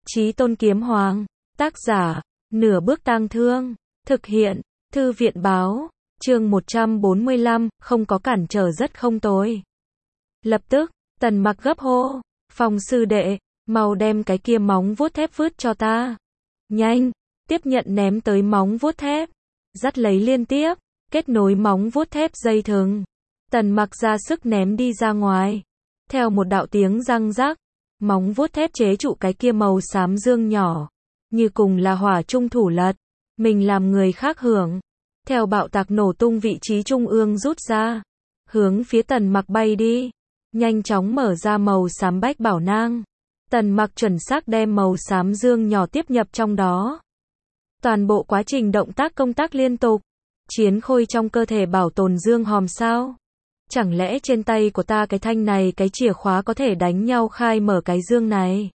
Chí Tôn Kiếm Hoàng, tác giả, Nửa Bước Tang Thương, thực hiện, Thư viện báo, chương 145, không có cản trở rất không tồi. Lập tức, Tần Mặc gấp hô, Phong sư đệ, mau đem cái kia móng vuốt thép vứt cho ta. Nhanh, tiếp nhận ném tới móng vuốt thép, dắt lấy liên tiếp, kết nối móng vuốt thép dây thừng. Tần Mặc ra sức ném đi ra ngoài. Theo một đạo tiếng răng rắc, móng vuốt thép chế trụ cái kia màu xám dương nhỏ, như cùng là hỏa trung thủ lật, mình làm người khác hưởng. Theo bạo tạc nổ tung vị trí trung ương rút ra, hướng phía Tần Mặc bay đi, nhanh chóng mở ra màu xám bách bảo nang. Tần Mặc chuẩn xác đem màu xám dương nhỏ tiếp nhập trong đó. Toàn bộ quá trình động tác công tác liên tục, chiến khôi trong cơ thể bảo tồn dương hòm sao? Chẳng lẽ trên tay của ta cái thanh này cái chìa khóa có thể đánh nhau khai mở cái dương này?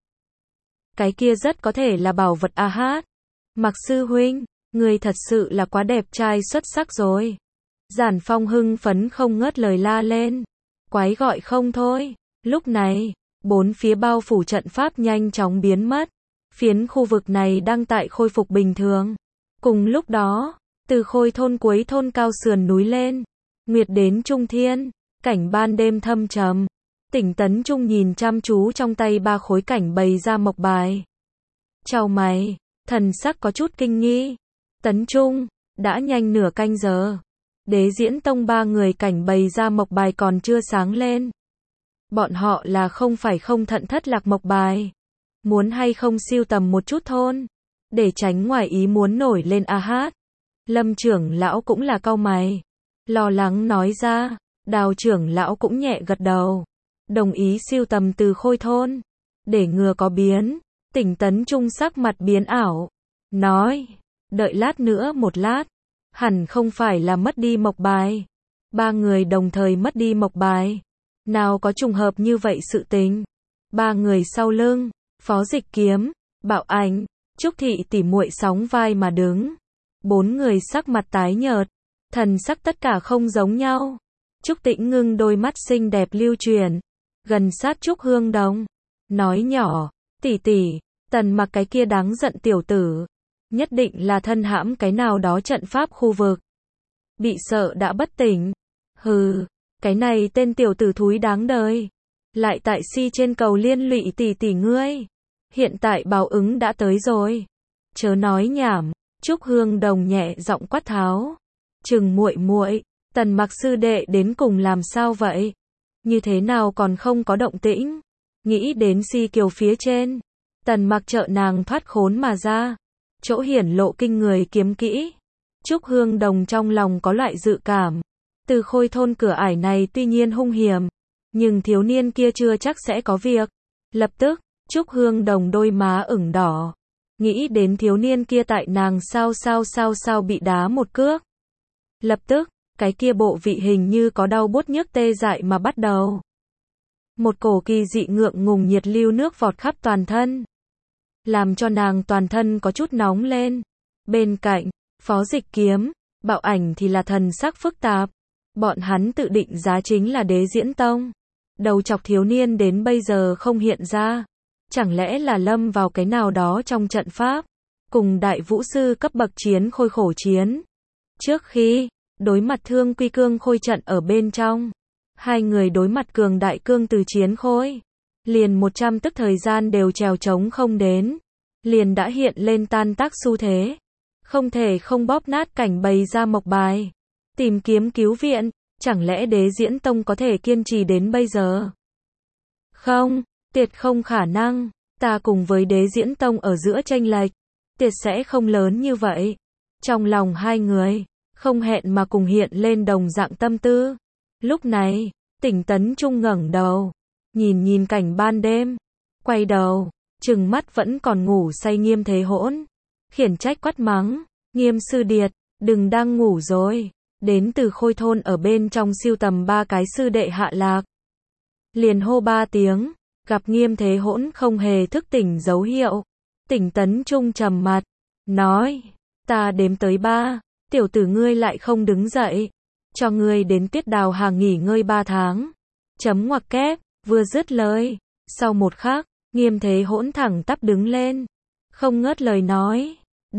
Cái kia rất có thể là bảo vật a hát. Mặc sư huynh, người thật sự là quá đẹp trai xuất sắc rồi. Giản Phong hưng phấn không ngớt lời la lên. Quái gọi không thôi. Lúc này, bốn phía bao phủ trận pháp nhanh chóng biến mất. Phiến khu vực này đang tại khôi phục bình thường. Cùng lúc đó, từ Khôi thôn cuối thôn cao sườn núi lên, nguyệt đến trung thiên, cảnh ban đêm thâm trầm. Tỉnh Tấn Trung nhìn chăm chú trong tay ba khối cảnh bày ra mộc bài. Chào mày, thần sắc có chút kinh nghi. Tấn Trung, đã nhanh nửa canh giờ. Đế Diễn Tông ba người cảnh bày ra mộc bài còn chưa sáng lên. Bọn họ là không phải không thận thất lạc mộc bài. Muốn hay không siêu tầm một chút thôn, để tránh ngoài ý muốn nổi lên a hát. Lâm trưởng lão cũng là cau mày, lo lắng nói ra. Đào trưởng lão cũng nhẹ gật đầu, đồng ý siêu tầm từ Khôi thôn, để ngừa có biến. Tỉnh Tấn Trung sắc mặt biến ảo, nói, đợi lát nữa một lát, hẳn không phải là mất đi mộc bài. Ba người đồng thời mất đi mộc bài, nào có trùng hợp như vậy sự tình. Ba người sau lưng, Phó Dịch Kiếm, Bảo Ảnh, Trúc Thị tỉ muội sóng vai mà đứng. Bốn người sắc mặt tái nhợt, thần sắc tất cả không giống nhau. Trúc Tĩnh Ngưng đôi mắt xinh đẹp lưu chuyển, gần sát Trúc Hương Đồng, nói nhỏ, tỷ tỷ, Tần Mặc cái kia đáng giận tiểu tử, nhất định là thân hãm cái nào đó trận pháp khu vực, bị sợ đã bất tỉnh. Hừ, cái này tên tiểu tử thúi đáng đời, lại tại si trên cầu liên lụy tỷ tỷ ngươi, hiện tại báo ứng đã tới rồi. Chớ nói nhảm, Trúc Hương Đồng nhẹ giọng quát tháo, Trừng muội muội, Tần Mặc sư đệ đến cùng làm sao vậy? Như thế nào còn không có động tĩnh? Nghĩ đến si kiều phía trên, Tần Mặc trợ nàng thoát khốn mà ra, chỗ hiển lộ kinh người kiếm kỹ. Trúc Hương Đồng trong lòng có loại dự cảm, từ Khôi thôn cửa ải này tuy nhiên hung hiểm, nhưng thiếu niên kia chưa chắc sẽ có việc. Lập tức, Trúc Hương Đồng đôi má ửng đỏ, nghĩ đến thiếu niên kia tại nàng sao bị đá một cước. Lập tức, cái kia bộ vị hình như có đau buốt nhức tê dại mà bắt đầu. Một cổ kỳ dị ngượng ngùng nhiệt lưu nước vọt khắp toàn thân, làm cho nàng toàn thân có chút nóng lên. Bên cạnh, Phó Dịch Kiếm, Bảo Ảnh thì là thần sắc phức tạp. Bọn hắn tự định giá chính là Đế Diễn Tông. Đầu chọc thiếu niên đến bây giờ không hiện ra. Chẳng lẽ là lâm vào cái nào đó trong trận pháp, cùng đại vũ sư cấp bậc chiến khôi khổ chiến. Trước khi đối mặt Thương Quy Cương Khôi trận ở bên trong, hai người đối mặt cường đại cương từ chiến khôi, liền 100 tức thời gian đều trèo trống không đến, liền đã hiện lên tan tác xu thế. Không thể không bóp nát cảnh bày ra mộc bài, tìm kiếm cứu viện. Chẳng lẽ Đế Diễn Tông có thể kiên trì đến bây giờ? Không, tuyệt không khả năng. Ta cùng với Đế Diễn Tông ở giữa chênh lệch, tuyệt sẽ không lớn như vậy. Trong lòng hai người không hẹn mà cùng hiện lên đồng dạng tâm tư. Lúc này, Tỉnh Tấn Trung ngẩng đầu, nhìn cảnh ban đêm, quay đầu, trừng mắt vẫn còn ngủ say Nghiêm Thế Hỗn, khiển trách quát mắng, Nghiêm sư điệt, đừng đang ngủ rồi. Đến từ Khôi thôn ở bên trong siêu tầm ba cái sư đệ hạ lạc, liền hô ba tiếng, gặp Nghiêm Thế Hỗn không hề thức tỉnh dấu hiệu. Tỉnh Tấn Trung trầm mặt, nói, ta đếm tới 3, tiểu tử ngươi lại không đứng dậy, cho ngươi đến Tiết Đào Hàng nghỉ ngơi 3 tháng. Chấm ngoặc kép, vừa dứt lời, sau một khắc, Nghiêm Thế Hỗn thẳng tắp đứng lên, không ngớt lời nói,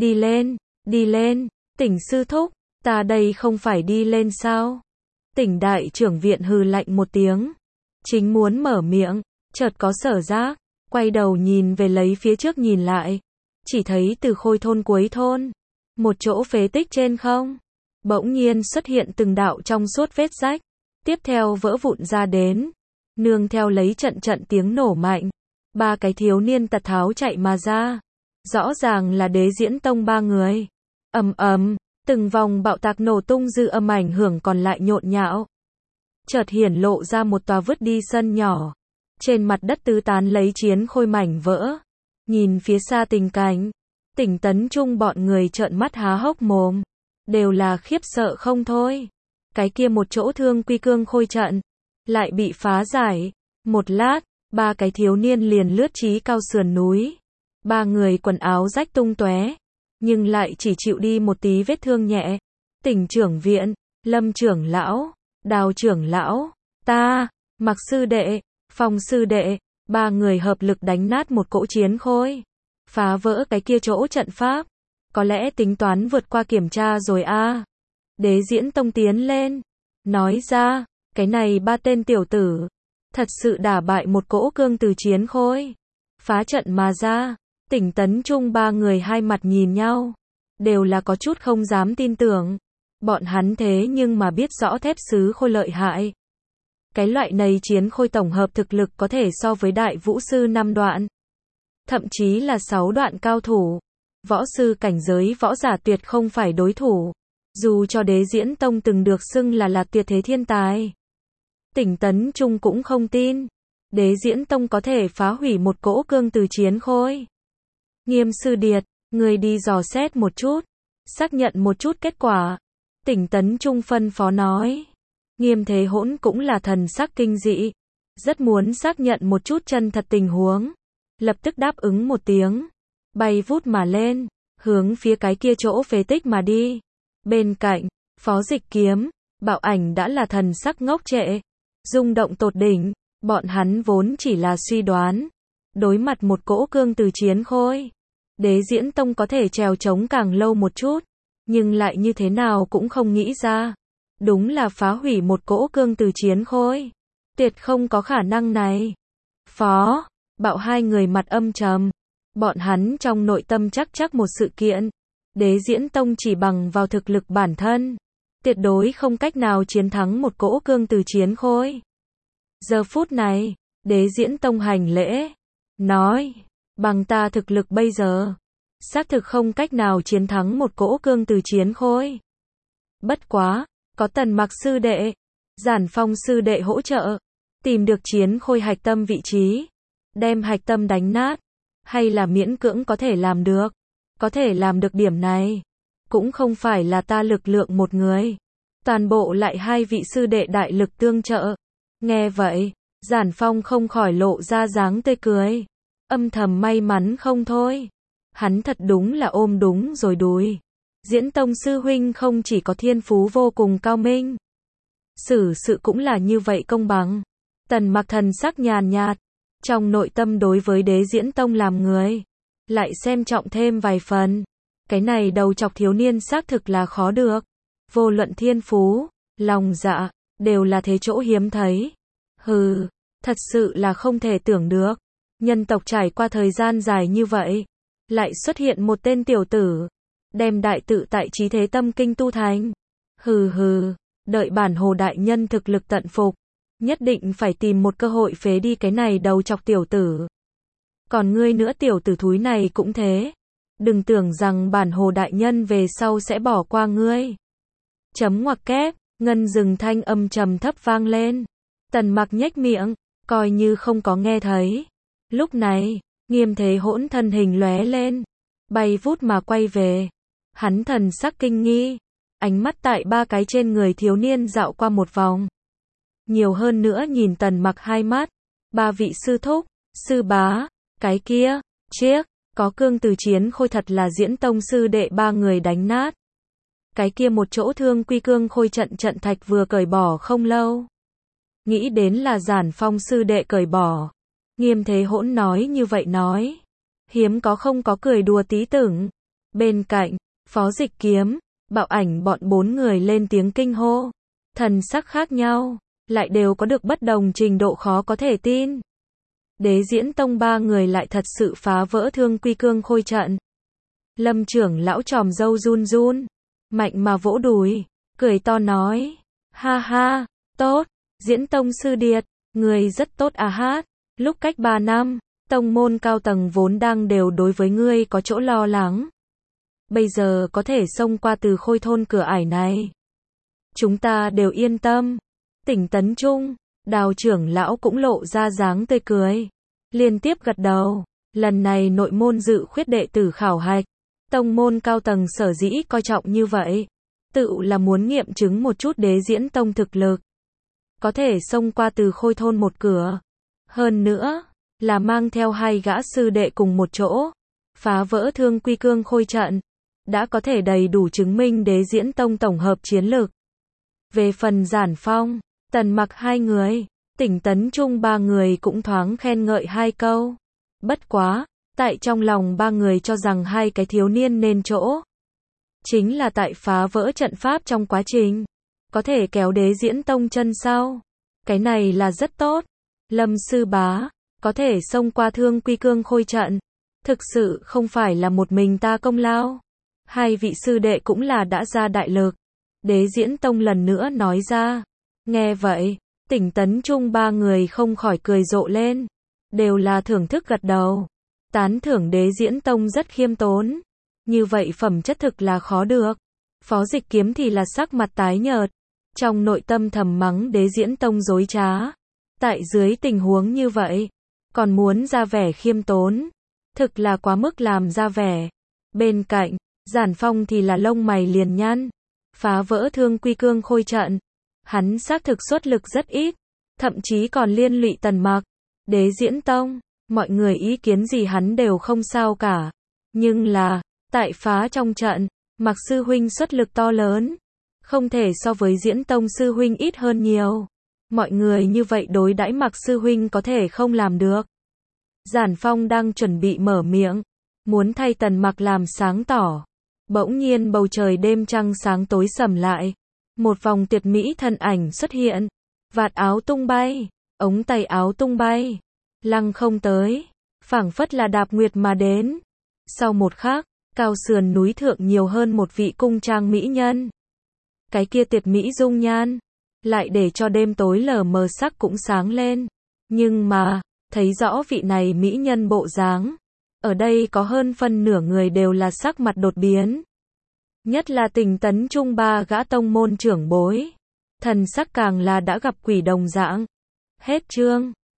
đi lên, Tỉnh sư thúc, ta đây không phải đi lên sao? Tỉnh đại trưởng viện hừ lạnh một tiếng, chính muốn mở miệng, chợt có sở giác, quay đầu nhìn về lấy phía trước nhìn lại, chỉ thấy từ Khôi thôn cuối thôn, một chỗ phế tích trên không, bỗng nhiên xuất hiện từng đạo trong suốt vết rách, tiếp theo vỡ vụn ra đến, nương theo lấy trận trận tiếng nổ mạnh, ba cái thiếu niên tật tháo chạy mà ra, rõ ràng là Đế Diễn Tông ba người. Ầm ầm, từng vòng bạo tạc nổ tung dư âm ảnh hưởng còn lại nhộn nhạo. Chợt hiển lộ ra một tòa vứt đi sân nhỏ, trên mặt đất tứ tán lấy chiến khôi mảnh vỡ. Nhìn phía xa tình cảnh, Tỉnh Tấn Trung bọn người trợn mắt há hốc mồm, đều là khiếp sợ không thôi. Cái kia một chỗ thương quy cương khôi trận, lại bị phá giải. Một lát, ba cái thiếu niên liền lướt chí cao sườn núi. Ba người quần áo rách tung tóe, nhưng lại chỉ chịu đi một tí vết thương nhẹ. Tỉnh trưởng viện, Lâm trưởng lão, Đào trưởng lão, ta, Mặc sư đệ, Phong sư đệ, ba người hợp lực đánh nát một cỗ chiến khôi, phá vỡ cái kia chỗ trận pháp. Có lẽ tính toán vượt qua kiểm tra rồi a. Đế Diễn Tông tiến lên, nói ra, cái này ba tên tiểu tử, thật sự đả bại một cỗ cương từ chiến khôi, phá trận mà ra. Tỉnh Tấn Trung ba người hai mặt nhìn nhau, đều là có chút không dám tin tưởng. Bọn hắn thế nhưng mà biết rõ thép sứ khôi lợi hại. Cái loại này chiến khôi tổng hợp thực lực có thể so với đại vũ sư 5 đoạn, thậm chí là 6 đoạn cao thủ. Võ sư cảnh giới võ giả tuyệt không phải đối thủ, dù cho Đế Diễn Tông từng được xưng là tuyệt thế thiên tài. Tỉnh Tấn Trung cũng không tin, Đế Diễn Tông có thể phá hủy một cỗ cương từ chiến khôi. Nghiêm sư điệt, người đi dò xét một chút, xác nhận một chút kết quả. Tỉnh Tấn Trung phân phó nói. Nghiêm Thế Hỗn cũng là thần sắc kinh dị, rất muốn xác nhận một chút chân thật tình huống. Lập tức đáp ứng một tiếng, bay vút mà lên, hướng phía cái kia chỗ phế tích mà đi. Bên cạnh, Phó Dịch Kiếm, Bạo Ảnh đã là thần sắc ngốc trệ, rung động tột đỉnh. Bọn hắn vốn chỉ là suy đoán, đối mặt một cỗ cương từ chiến khôi, Đế Diễn Tông có thể trèo chống càng lâu một chút, nhưng lại như thế nào cũng không nghĩ ra, đúng là phá hủy một cỗ cương từ chiến khôi, tuyệt không có khả năng này. Phó, Bạo hai người mặt âm trầm, bọn hắn trong nội tâm chắc một sự kiện, Đế Diễn Tông chỉ bằng vào thực lực bản thân, tuyệt đối không cách nào chiến thắng một cỗ cương từ chiến khôi. Giờ phút này, Đế Diễn Tông hành lễ, nói, bằng ta thực lực bây giờ, xác thực không cách nào chiến thắng một cỗ cương từ chiến khôi. Bất quá, có Tần Mặc sư đệ, Giản Phong sư đệ hỗ trợ, tìm được chiến khôi hạch tâm vị trí, đem hạch tâm đánh nát, hay là miễn cưỡng có thể làm được. Có thể làm được điểm này, cũng không phải là ta lực lượng một người, toàn bộ lại hai vị sư đệ đại lực tương trợ. Nghe vậy, Giản Phong không khỏi lộ ra dáng tươi cười, âm thầm may mắn không thôi. Hắn thật đúng là ôm đúng rồi đùi. Diễn Tông sư huynh không chỉ có thiên phú vô cùng cao minh, xử sự cũng là như vậy công bằng. Tần Mặc thần sắc nhàn nhạt, trong nội tâm đối với Đế Diễn Tông làm người, lại xem trọng thêm vài phần. Cái này đầu chọc thiếu niên xác thực là khó được. Vô luận thiên phú, lòng dạ, đều là thế chỗ hiếm thấy. Hừ, thật sự là không thể tưởng được. Nhân tộc trải qua thời gian dài như vậy, lại xuất hiện một tên tiểu tử, đem đại tự tại trí thế tâm kinh tu thành. Hừ hừ, đợi bản hồ đại nhân thực lực tận phục, nhất định phải tìm một cơ hội phế đi cái này đầu chọc tiểu tử. Còn ngươi nữa tiểu tử thúi này cũng thế. Đừng tưởng rằng bản hồ đại nhân về sau sẽ bỏ qua ngươi. Chấm ngoặc kép, ngân dừng thanh âm trầm thấp vang lên. Tần Mặc nhếch miệng, coi như không có nghe thấy. Lúc này, Nghiêm Thế Hỗn thân hình lóe lên, bay vút mà quay về. Hắn thần sắc kinh nghi, ánh mắt tại ba cái trên người thiếu niên dạo qua một vòng. Nhiều hơn nữa nhìn Tần Mặc hai mắt. Ba vị sư thúc, sư bá, cái kia, chiếc, có cương từ chiến khôi thật là Diễn Tông sư đệ ba người đánh nát. Cái kia một chỗ thương quy cương khôi trận thạch vừa cởi bỏ không lâu. Nghĩ đến là Giản Phong sư đệ cởi bỏ. Nghiêm Thế Hỗn nói như vậy nói. Hiếm có không có cười đùa tí tưởng. Bên cạnh, Phó Dịch Kiếm, Bạo Ảnh bọn 4 người lên tiếng kinh hô. Thần sắc khác nhau, lại đều có được bất đồng trình độ khó có thể tin. Đế Diễn Tông 3 người lại thật sự phá vỡ Thương Quy Cương Khôi trận. Lâm trưởng lão tròm dâu run run, mạnh mà vỗ đùi, cười to nói, ha ha, tốt, Diễn Tông sư điệt, người rất tốt à hát, lúc cách 3 năm, tông môn cao tầng vốn đang đều đối với ngươi có chỗ lo lắng. Bây giờ có thể xông qua Từ Khôi thôn cửa ải này. Chúng ta đều yên tâm. Tỉnh Tấn Trung, Đào trưởng lão cũng lộ ra dáng tươi cười. Liên tiếp gật đầu, lần này nội môn dự khuyết đệ tử khảo hạch. Tông môn cao tầng sở dĩ coi trọng như vậy. Tự là muốn nghiệm chứng một chút Đế Diễn Tông thực lực. Có thể xông qua Từ Khôi thôn một cửa. Hơn nữa, là mang theo 2 gã sư đệ cùng một chỗ. Phá vỡ Thương Quy Cương Khôi trận. Đã có thể đầy đủ chứng minh Đế Diễn Tông tổng hợp chiến lược. Về phần Giản Phong, Tần Mặc 2 người, Tỉnh Tấn Trung 3 người cũng thoáng khen ngợi 2 câu. Bất quá, tại trong lòng 3 người cho rằng 2 cái thiếu niên nên chỗ. Chính là tại phá vỡ trận pháp trong quá trình. Có thể kéo Đế Diễn Tông chân sau. Cái này là rất tốt. Lâm sư bá, có thể xông qua Thương Quy Cương Khôi trận. Thực sự không phải là một mình ta công lao. 2 vị sư đệ cũng là đã ra đại lực. Đế Diễn Tông lần nữa nói ra. Nghe vậy, Tỉnh Tấn Trung 3 người không khỏi cười rộ lên. Đều là thưởng thức gật đầu. Tán thưởng Đế Diễn Tông rất khiêm tốn. Như vậy phẩm chất thực là khó được. Phó Dịch Kiếm thì là sắc mặt tái nhợt. Trong nội tâm thầm mắng Đế Diễn Tông dối trá. Tại dưới tình huống như vậy, còn muốn ra vẻ khiêm tốn. Thực là quá mức làm ra vẻ. Bên cạnh, Giản Phong thì là lông mày liền nhăn. Phá vỡ Thương Quy Cương Khôi trận. Hắn xác thực xuất lực rất ít. Thậm chí còn liên lụy Tần Mặc. Đế Diễn Tông, mọi người ý kiến gì hắn đều không sao cả. Nhưng là, tại phá trong trận, Mặc sư huynh xuất lực to lớn. Không thể so với Diễn Tông sư huynh ít hơn nhiều. Mọi người như vậy đối đãi Mặc sư huynh có thể không làm được. Giản Phong đang chuẩn bị mở miệng. Muốn thay Tần Mặc làm sáng tỏ. Bỗng nhiên bầu trời đêm trăng sáng tối sầm lại. Một vòng tuyệt mỹ thân ảnh xuất hiện. Vạt áo tung bay. Ống tay áo tung bay. Lăng không tới. Phảng phất là đạp nguyệt mà đến. Sau một khắc, cao sườn núi thượng nhiều hơn một vị cung trang mỹ nhân. Cái kia tuyệt mỹ dung nhan. Lại để cho đêm tối lờ mờ sắc cũng sáng lên. Nhưng mà, thấy rõ vị này mỹ nhân bộ dáng. Ở đây có hơn phân nửa người đều là sắc mặt đột biến. Nhất là Tỉnh Tấn Trung 3 gã tông môn trưởng bối. Thần sắc càng là đã gặp quỷ đồng dạng. Hết chương.